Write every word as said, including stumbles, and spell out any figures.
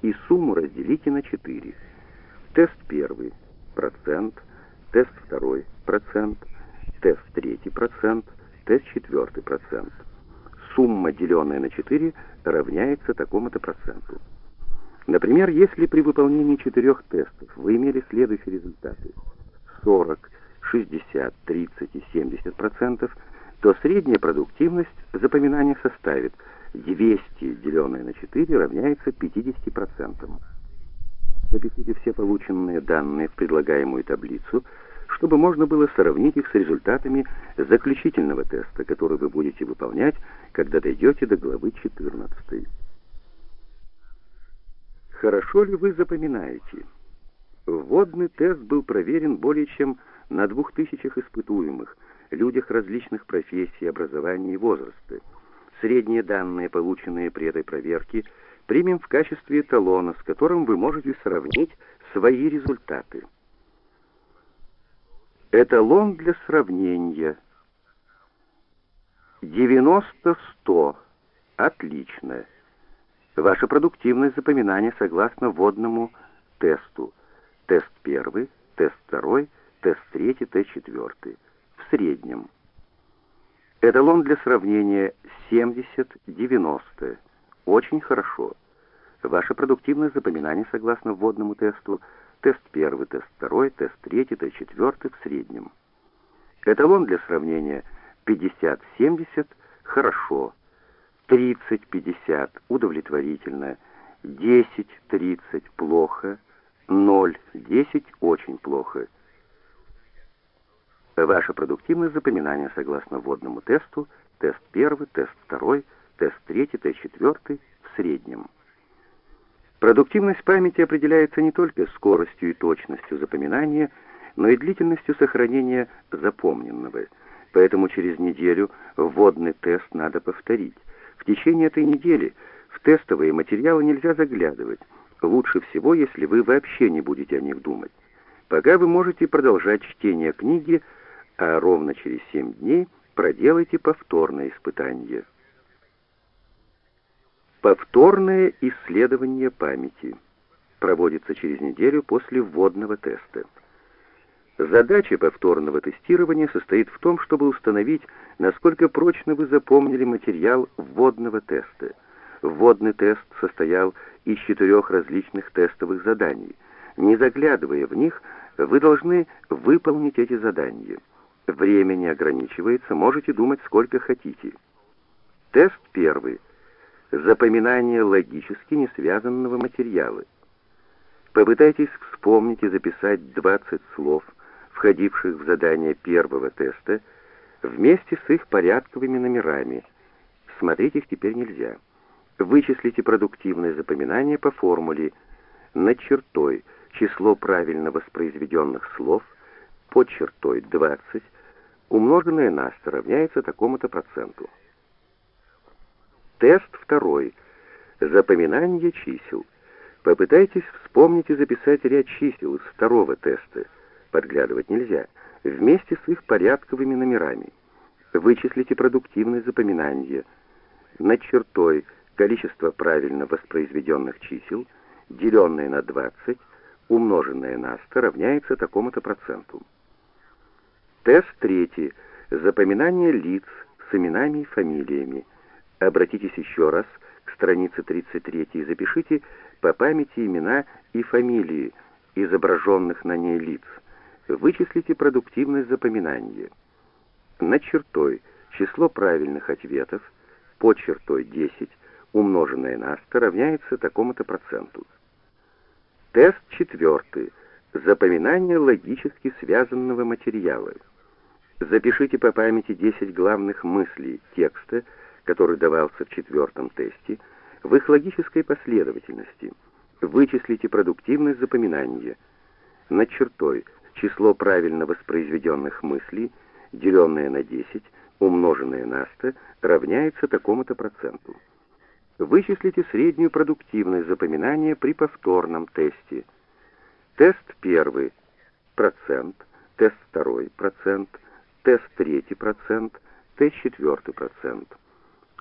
и сумму разделите на четыре. Тест первый – процент, тест второй – процент, тест третий – процент, тест четвертый – процент. Сумма, деленная на четыре, равняется такому-то проценту. Например, если при выполнении четырех тестов вы имели следующие результаты: сорок, шестьдесят, тридцать и семьдесят процентов, то средняя продуктивность запоминания составит двести, деленное на четыре, равняется пятидесяти процентам. Запишите все полученные данные в предлагаемую таблицу, чтобы можно было сравнить их с результатами заключительного теста, который вы будете выполнять, когда дойдете до главы четырнадцатой. Хорошо ли вы запоминаете? Вводный тест был проверен более чем на двух тысячах испытуемых, людях различных профессий, образования и возраста. Средние данные, полученные при этой проверке, примем в качестве эталона, с которым вы можете сравнить свои результаты. Эталон для сравнения. девяносто сто. Отлично. Ваша продуктивность запоминания согласно вводному тесту. Тест первый, тест второй, тест третий, тест четвертый. В среднем. Эталон для сравнения семьдесят девяносто. Очень хорошо. Ваша продуктивность запоминания согласно вводному тесту. Тест первый, тест второй, тест третий, тест четвертый в среднем. Эталон для сравнения пятьдесят семьдесят. Хорошо. тридцать пятьдесят удовлетворительно. десять тридцать плохо. ноль десять очень плохо. Ваша продуктивность запоминания согласно вводному тесту. Тест первый, тест второй, тест третий, тест четвертый в среднем. Продуктивность памяти определяется не только скоростью и точностью запоминания, но и длительностью сохранения запомненного. Поэтому через неделю вводный тест надо повторить. В течение этой недели в тестовые материалы нельзя заглядывать. Лучше всего, если вы вообще не будете о них думать. Пока вы можете продолжать чтение книги, а ровно через семь дней проделайте повторное испытание. Повторное исследование памяти проводится через неделю после вводного теста. Задача повторного тестирования состоит в том, чтобы установить, насколько прочно вы запомнили материал вводного теста. Вводный тест состоял из четырех различных тестовых заданий. Не заглядывая в них, вы должны выполнить эти задания. Время не ограничивается, можете думать сколько хотите. Тест первый. Запоминание логически не связанного материала. Попытайтесь вспомнить и записать двадцать слов, входивших в задание первого теста, вместе с их порядковыми номерами. Смотреть их теперь нельзя. Вычислите продуктивное запоминание по формуле над чертой число правильно воспроизведенных слов под чертой двадцать, умноженное на сто равняется такому-то проценту. Тест второй. Запоминание чисел. Попытайтесь вспомнить и записать ряд чисел из второго теста. Подглядывать нельзя. Вместе с их порядковыми номерами. Вычислите продуктивное запоминание. Над чертой количество правильно воспроизведенных чисел, деленное на двадцать, умноженное на сто, равняется такому-то проценту. Тест третий. Запоминание лиц с именами и фамилиями. Обратитесь еще раз к странице тридцать три и запишите по памяти имена и фамилии изображенных на ней лиц. Вычислите продуктивность запоминания. Над чертой число правильных ответов, под чертой десять, умноженное на сто, равняется такому-то проценту. Тест четвертый. Запоминание логически связанного материала. Запишите по памяти десять главных мыслей текста, который давался в четвертом тесте, в их логической последовательности. Вычислите продуктивность запоминания. Над чертой число правильно воспроизведенных мыслей, деленное на десять, умноженное на сто, равняется такому-то проценту. Вычислите среднюю продуктивность запоминания при повторном тесте. Тест первый – процент, тест второй – процент, тест третий – процент, тест четвертый – процент.